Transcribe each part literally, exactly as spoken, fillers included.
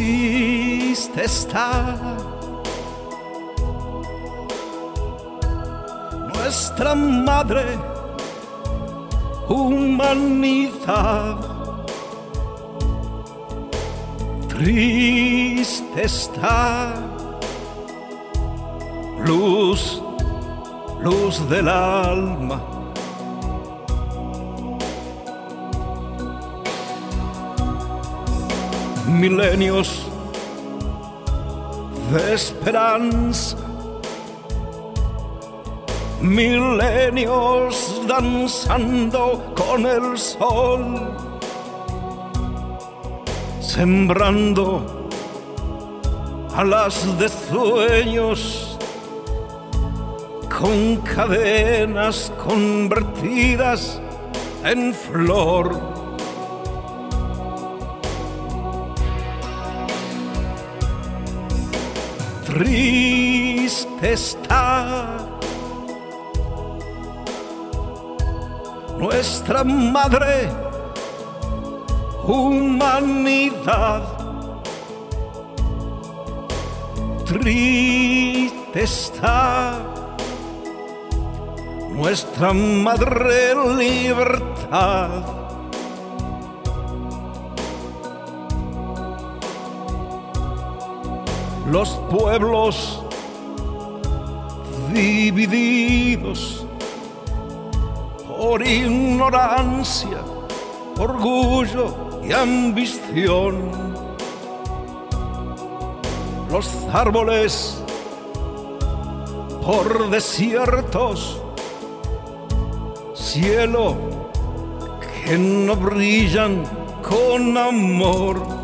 Triste está nuestra madre humanidad. Triste está, luz, luz del alma. Milenios de esperanza, milenios danzando con el sol, sembrando alas de sueños con cadenas convertidas en flor. Triste está nuestra madre humanidad. Triste está nuestra madre libertad. Los pueblos divididos por ignorancia, orgullo y ambición. Los árboles por desiertos, cielo que no brillan con amor.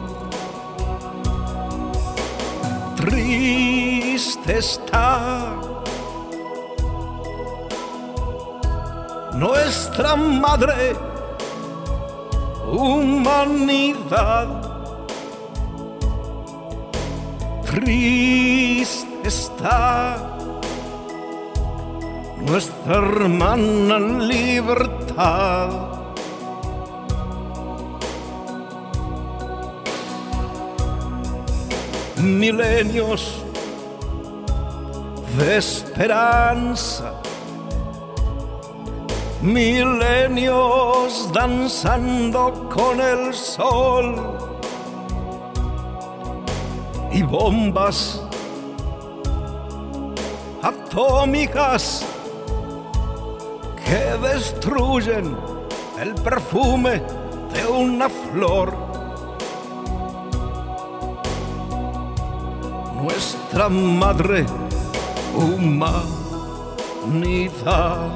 Triste está nuestra madre humanidad. Triste está nuestra hermana libertad. Milenios de esperanza, milenios danzando con el sol y bombas atómicas que destruyen el perfume de una flor. Nuestra madre humanidad.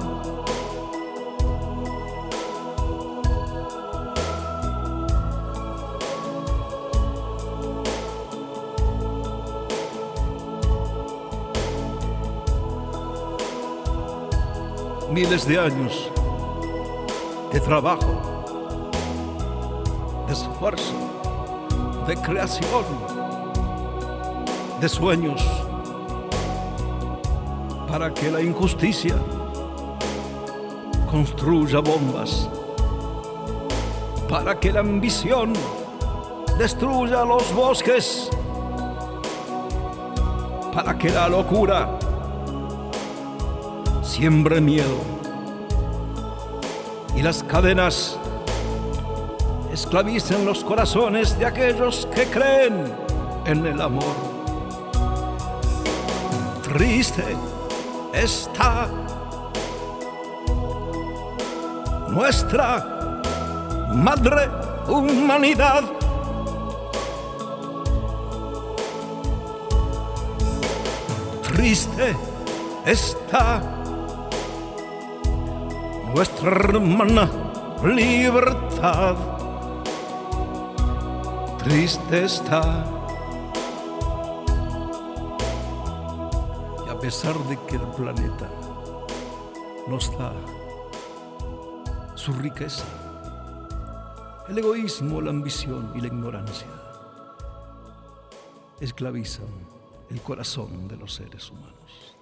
Miles de años de trabajo, de esfuerzo, de creación, de sueños, para que la injusticia construya bombas, para que la ambición destruya los bosques, para que la locura siembre miedo y las cadenas esclavicen los corazones de aquellos que creen en el amor. Triste está nuestra madre humanidad. Triste está nuestra hermana libertad. Triste está. Y a pesar de que el planeta nos da su riqueza, el egoísmo, la ambición y la ignorancia esclavizan el corazón de los seres humanos.